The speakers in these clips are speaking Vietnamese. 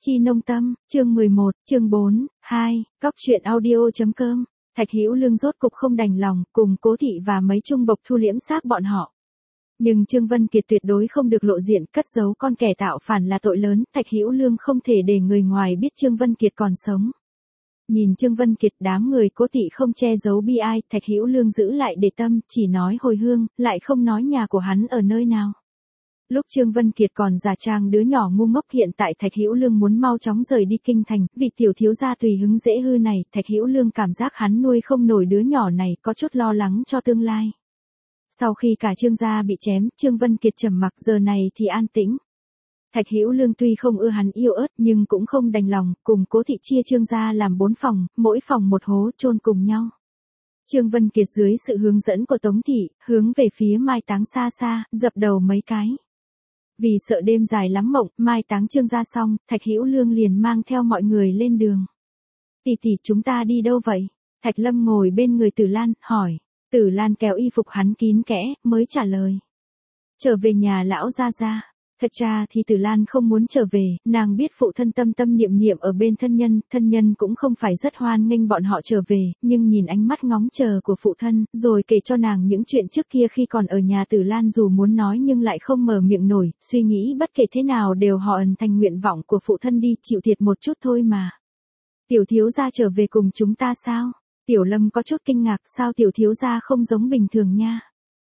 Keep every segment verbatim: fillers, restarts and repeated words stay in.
Chi Nông Tâm, chương mười một, chương bốn, hai, góc truyện audio.com. Thạch Hữu Lương rốt cục không đành lòng, cùng Cố Thị và mấy trung bộc thu liễm xác bọn họ. Nhưng Trương Vân Kiệt tuyệt đối không được lộ diện, cất giấu con kẻ tạo phản là tội lớn, Thạch Hữu Lương không thể để người ngoài biết Trương Vân Kiệt còn sống. Nhìn Trương Vân Kiệt, đám người Cố Thị không che giấu bi ai, Thạch Hữu Lương giữ lại để tâm, chỉ nói hồi hương, lại không nói nhà của hắn ở nơi nào. Lúc Trương Vân Kiệt còn giả trang đứa nhỏ ngu ngốc, hiện tại Thạch Hữu Lương muốn mau chóng rời đi kinh thành, vì tiểu thiếu gia tùy hứng dễ hư này, Thạch Hữu Lương cảm giác hắn nuôi không nổi đứa nhỏ này, có chút lo lắng cho tương lai. Sau khi cả Trương gia bị chém, Trương Vân Kiệt trầm mặc, giờ này thì an tĩnh. Thạch Hữu Lương tuy không ưa hắn yêu ớt, nhưng cũng không đành lòng, cùng Cố Thị chia Trương gia làm bốn phòng, mỗi phòng một hố chôn cùng nhau. Trương Vân Kiệt dưới sự hướng dẫn của Tống Thị, hướng về phía mai táng xa xa, dập đầu mấy cái. Vì sợ đêm dài lắm mộng, mai táng Trương gia xong, Thạch Hữu Lương liền mang theo mọi người lên đường. Tỷ tỷ, chúng ta đi đâu vậy? Thạch Lâm ngồi bên người Tử Lan, hỏi. Tử Lan kéo y phục hắn kín kẽ, mới trả lời. Trở về nhà lão gia gia. Thật ra thì Tử Lan không muốn trở về, nàng biết phụ thân tâm tâm niệm niệm ở bên thân nhân, thân nhân cũng không phải rất hoan nghênh bọn họ trở về, nhưng nhìn ánh mắt ngóng chờ của phụ thân, rồi kể cho nàng những chuyện trước kia khi còn ở nhà. Tử Lan dù muốn nói nhưng lại không mở miệng nổi, suy nghĩ bất kể thế nào đều họ ẩn thành nguyện vọng của phụ thân đi, chịu thiệt một chút thôi mà. Tiểu thiếu gia trở về cùng chúng ta sao? Tiểu Lâm có chút kinh ngạc, sao tiểu thiếu gia không giống bình thường nha?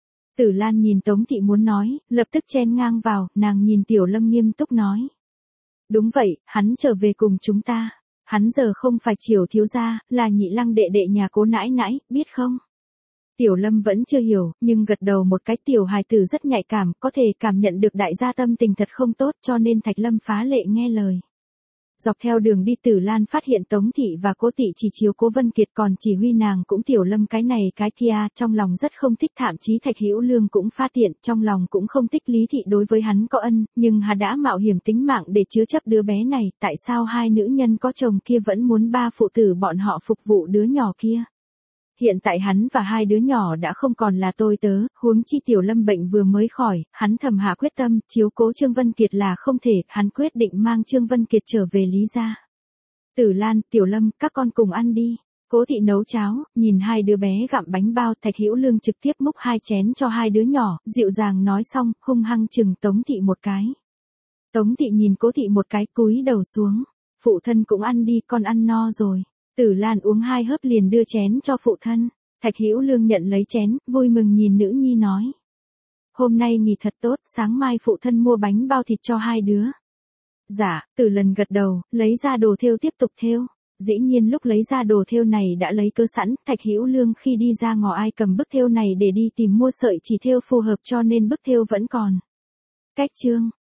Tử Lan nhìn Tống Thị muốn nói, lập tức chen ngang vào, nàng nhìn Tiểu Lâm nghiêm túc nói. Đúng vậy, hắn trở về cùng chúng ta. Hắn giờ không phải Triều thiếu gia, là Nhị Lăng đệ đệ nhà Cố nãi nãi, biết không? Tiểu Lâm vẫn chưa hiểu, nhưng gật đầu một cái. Tiểu hài tử rất nhạy cảm, có thể cảm nhận được đại gia tâm tình thật không tốt, cho nên Thạch Lâm phá lệ nghe lời. Dọc theo đường đi, Tử Lan phát hiện Tống Thị và Cố Thị chỉ chiếu Cố Vân Kiệt, còn chỉ huy nàng cũng Tiểu Lâm cái này cái kia, trong lòng rất không thích. Thậm chí Thạch Hữu Lương cũng phát hiện, trong lòng cũng không thích Lý Thị đối với hắn có ân, nhưng hắn đã mạo hiểm tính mạng để chứa chấp đứa bé này, tại sao hai nữ nhân có chồng kia vẫn muốn ba phụ tử bọn họ phục vụ đứa nhỏ kia? Hiện tại hắn và hai đứa nhỏ đã không còn là tôi tớ, huống chi Tiểu Lâm bệnh vừa mới khỏi, hắn thầm hạ quyết tâm, chiếu cố Trương Vân Kiệt là không thể, hắn quyết định mang Trương Vân Kiệt trở về Lý gia. Tử Lan, Tiểu Lâm, các con cùng ăn đi. Cố Thị nấu cháo, nhìn hai đứa bé gặm bánh bao, Thạch Hữu Lương trực tiếp múc hai chén cho hai đứa nhỏ, dịu dàng nói xong, hung hăng chừng Tống Thị một cái. Tống Thị nhìn Cố Thị một cái, cúi đầu xuống. Phụ thân cũng ăn đi, con ăn no rồi. Tử Lan uống hai hớp liền đưa chén cho phụ thân. Thạch Hữu Lương nhận lấy chén, vui mừng nhìn nữ nhi nói. Hôm nay nghỉ thật tốt, sáng mai phụ thân mua bánh bao thịt cho hai đứa. Dạ, Tử Lần gật đầu, lấy ra đồ thêu tiếp tục thêu. Dĩ nhiên lúc lấy ra đồ thêu này đã lấy cớ sẵn, Thạch Hữu Lương khi đi ra ngõ ai cầm bức thêu này để đi tìm mua sợi chỉ thêu phù hợp, cho nên bức thêu vẫn còn. Cách chương